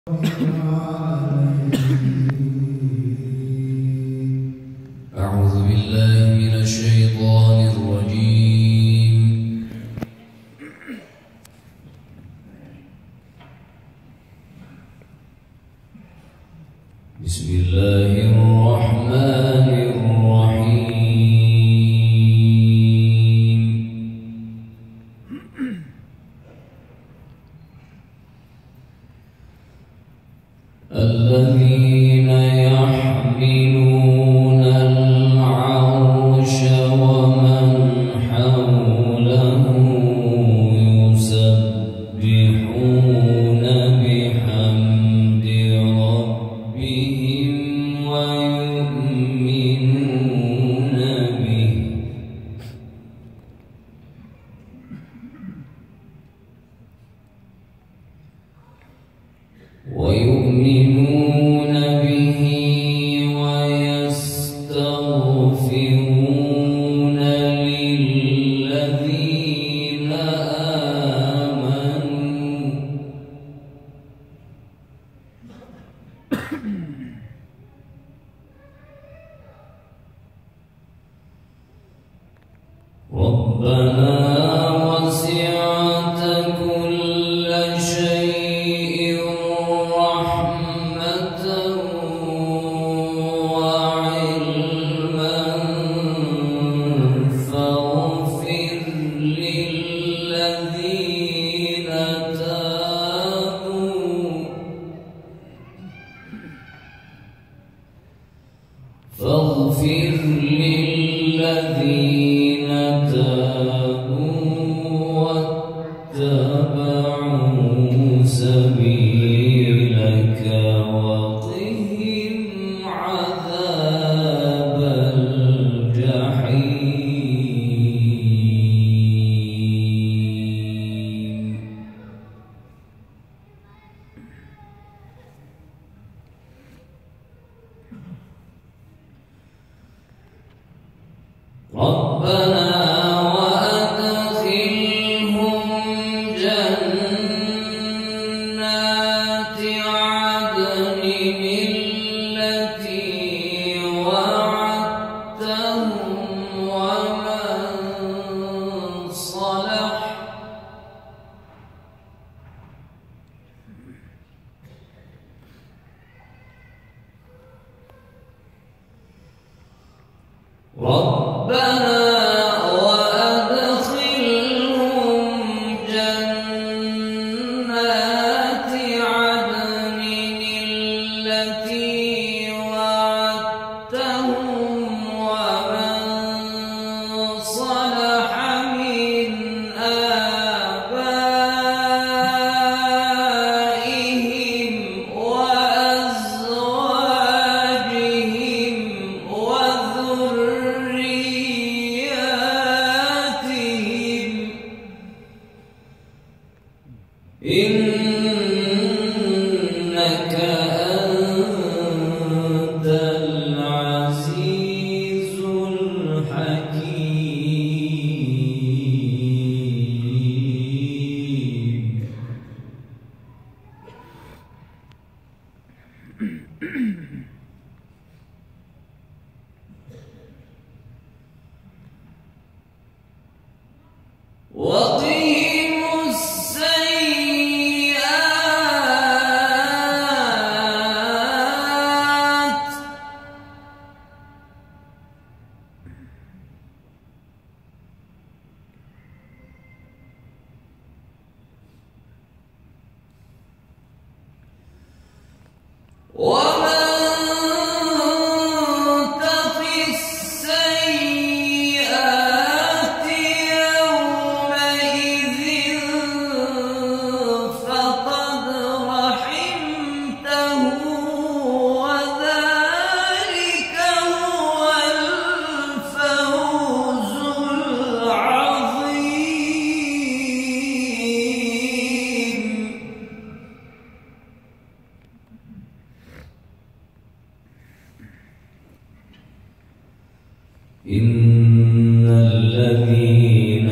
أعوذ بالله من الشيطان الرجيم. بسم الله الرحمن الرحيم. الذين يحملون العرش ومن حوله يسبحون بحمد ربهم ويؤمنون به ويستغفرون للذين آمنوا ربنا وسعت كل شيء رحمة وعلما فاغفر للذين تابوا واتبعوا سبيلك وقهم عذاب الجحيم. ربنا وأدخلهم جنات عدن التي وعدتهم ومن صلح من آبائهم وأزواجهم وذرياتهم إنك أنت العزيز الحكيم. وقهم السيئات ومن تق السيئات يومئذ فقد رحمته وذلك هو الفوز العظيم. إن الذين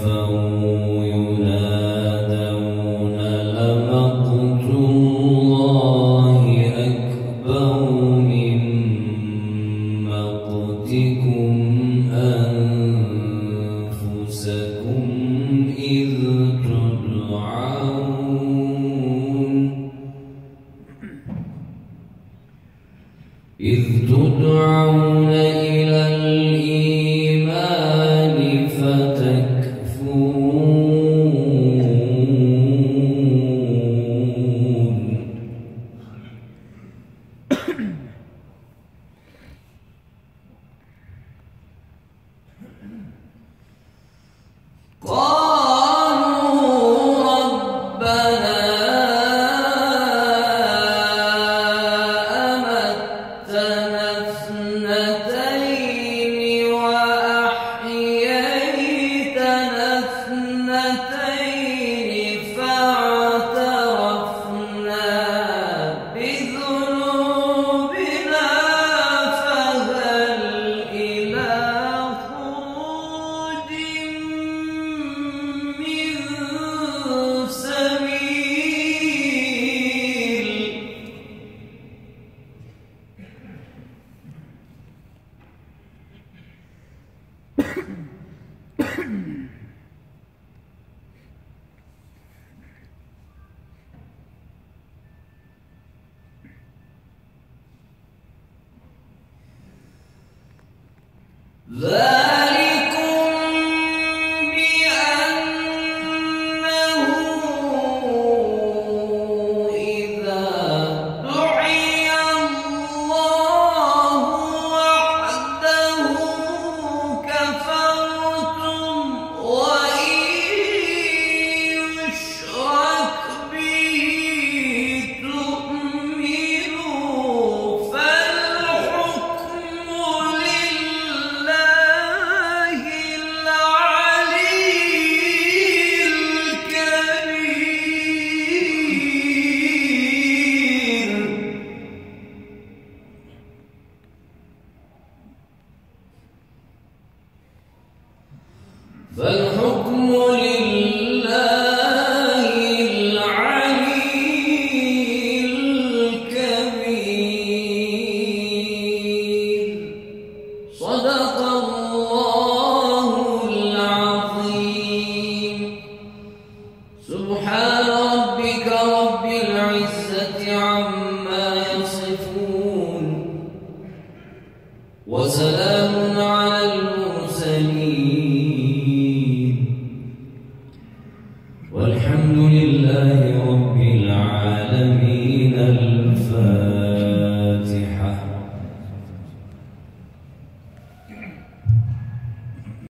كفروا ينادون لمقت الله إذ تدعون إلى الإيمان فتكفرون فالحكم لله العلي الكبير. صدق الله العظيم. سبحان ربك رب العزة عما يصفون وسلام على